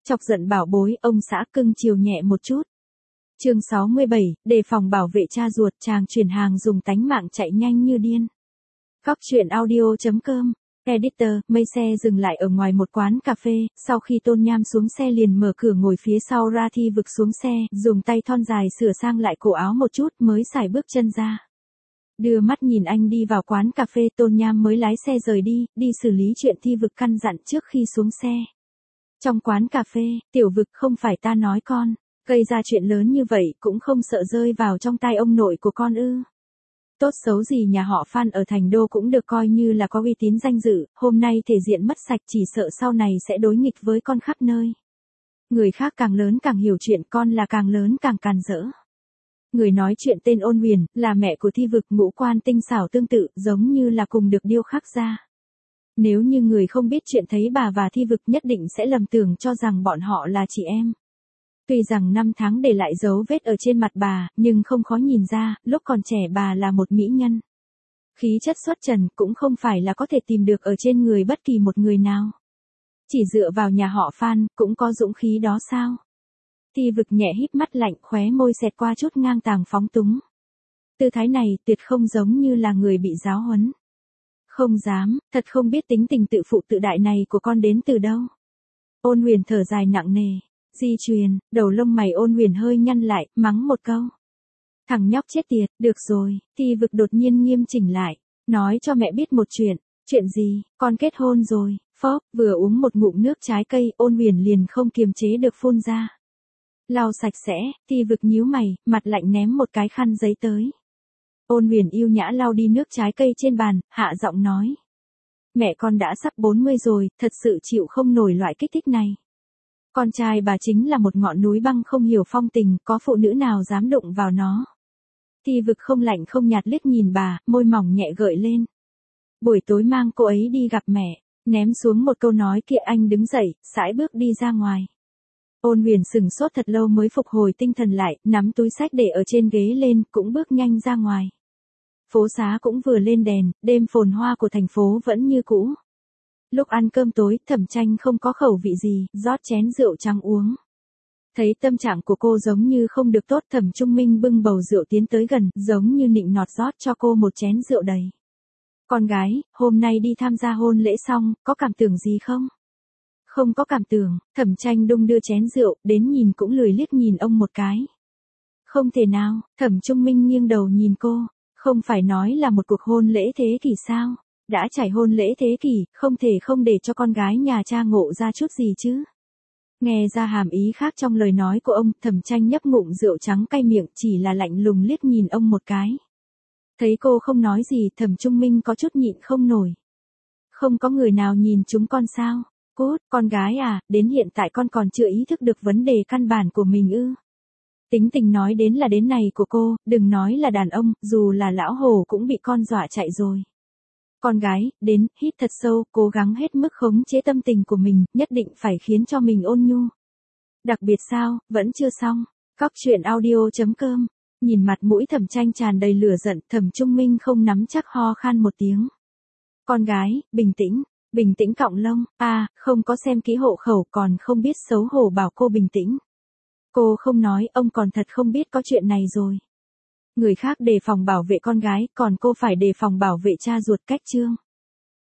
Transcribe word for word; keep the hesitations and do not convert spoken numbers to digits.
Chọc giận bảo bối, ông xã cưng chiều nhẹ một chút. Chương sáu mươi bảy, đề phòng bảo vệ cha ruột, chàng chuyển hàng dùng tánh mạng chạy nhanh như điên. Cóc truyện audio chấm com. Editor, mây xe dừng lại ở ngoài một quán cà phê, sau khi Tôn Nham xuống xe liền mở cửa ngồi phía sau ra Thi Vực xuống xe, dùng tay thon dài sửa sang lại cổ áo một chút mới xài bước chân ra. Đưa mắt nhìn anh đi vào quán cà phê, Tôn Nham mới lái xe rời đi, đi xử lý chuyện Thi Vực căn dặn trước khi xuống xe. Trong quán cà phê, Tiểu Vực, không phải ta nói con, gây ra chuyện lớn như vậy cũng không sợ rơi vào trong tay ông nội của con ư? Tốt xấu gì nhà họ Phan ở Thành Đô cũng được coi như là có uy tín danh dự, hôm nay thể diện mất sạch chỉ sợ sau này sẽ đối nghịch với con khắp nơi. Người khác càng lớn càng hiểu chuyện, con là càng lớn càng càn rỡ. Người nói chuyện tên Ôn Huyền, là mẹ của Thi Vực, ngũ quan tinh xảo tương tự, giống như là cùng được điêu khắc ra. Nếu như người không biết chuyện thấy bà và Thi Vực nhất định sẽ lầm tưởng cho rằng bọn họ là chị em. Tuy rằng năm tháng để lại dấu vết ở trên mặt bà, nhưng không khó nhìn ra, lúc còn trẻ bà là một mỹ nhân. Khí chất xuất trần cũng không phải là có thể tìm được ở trên người bất kỳ một người nào. Chỉ dựa vào nhà họ Phan, cũng có dũng khí đó sao? Thi Vực nhẹ híp mắt lạnh, khóe môi xẹt qua chút ngang tàng phóng túng. Tư thái này tuyệt không giống như là người bị giáo huấn. Không dám, thật không biết tính tình tự phụ tự đại này của con đến từ đâu. Ôn Huyền thở dài nặng nề. Di truyền, đầu lông mày Ôn Huyền hơi nhăn lại, mắng một câu. Thằng nhóc chết tiệt, được rồi, Thi Vực đột nhiên nghiêm chỉnh lại, nói cho mẹ biết một chuyện. Chuyện gì? Con kết hôn rồi. Phóp, vừa uống một ngụm nước trái cây, Ôn Huyền liền không kiềm chế được phun ra. Lau sạch sẽ, Thi Vực nhíu mày, mặt lạnh ném một cái khăn giấy tới. Ôn Huyền yêu nhã lau đi nước trái cây trên bàn, hạ giọng nói. Mẹ con đã sắp bốn mươi rồi, thật sự chịu không nổi loại kích thích này. Con trai bà chính là một ngọn núi băng không hiểu phong tình, có phụ nữ nào dám đụng vào nó. Thi Vực không lạnh không nhạt liếc nhìn bà, môi mỏng nhẹ gợi lên. Buổi tối mang cô ấy đi gặp mẹ, ném xuống một câu nói kia anh đứng dậy, sải bước đi ra ngoài. Ôn Huyền sừng sốt thật lâu mới phục hồi tinh thần lại, nắm túi sách để ở trên ghế lên, cũng bước nhanh ra ngoài. Phố xá cũng vừa lên đèn, đêm phồn hoa của thành phố vẫn như cũ. Lúc ăn cơm tối, Thẩm Tranh không có khẩu vị gì, rót chén rượu trắng uống. Thấy tâm trạng của cô giống như không được tốt, Thẩm Trung Minh bưng bầu rượu tiến tới gần, giống như nịnh nọt rót cho cô một chén rượu đầy. Con gái, hôm nay đi tham gia hôn lễ xong, có cảm tưởng gì không? Không có cảm tưởng, Thẩm Tranh đung đưa chén rượu, đến nhìn cũng lười liếc nhìn ông một cái. Không thể nào, Thẩm Trung Minh nghiêng đầu nhìn cô, không phải nói là một cuộc hôn lễ thế kỷ sao? Đã trải hôn lễ thế kỷ, không thể không để cho con gái nhà cha ngộ ra chút gì chứ. Nghe ra hàm ý khác trong lời nói của ông, Thẩm Tranh nhấp ngụm rượu trắng cay miệng, chỉ là lạnh lùng liếc nhìn ông một cái. Thấy cô không nói gì, Thẩm Trung Minh có chút nhịn không nổi. Không có người nào nhìn chúng con sao? Cút, con gái à, đến hiện tại con còn chưa ý thức được vấn đề căn bản của mình ư? Tính tình nói đến là đến này của cô, đừng nói là đàn ông, dù là lão hồ cũng bị con dọa chạy rồi. Con gái, đến, hít thật sâu, cố gắng hết mức khống chế tâm tình của mình, nhất định phải khiến cho mình ôn nhu. Đặc biệt sao, vẫn chưa xong. Cóc truyện audio chấm com. Nhìn mặt mũi Thẩm Tranh tràn đầy lửa giận, Thẩm Trung Minh không nắm chắc ho khan một tiếng. Con gái, bình tĩnh, bình tĩnh cọng lông, à, không có xem kỹ hộ khẩu còn không biết xấu hổ bảo cô bình tĩnh. Cô không nói, ông còn thật không biết có chuyện này rồi. Người khác đề phòng bảo vệ con gái, còn cô phải đề phòng bảo vệ cha ruột, cách chương.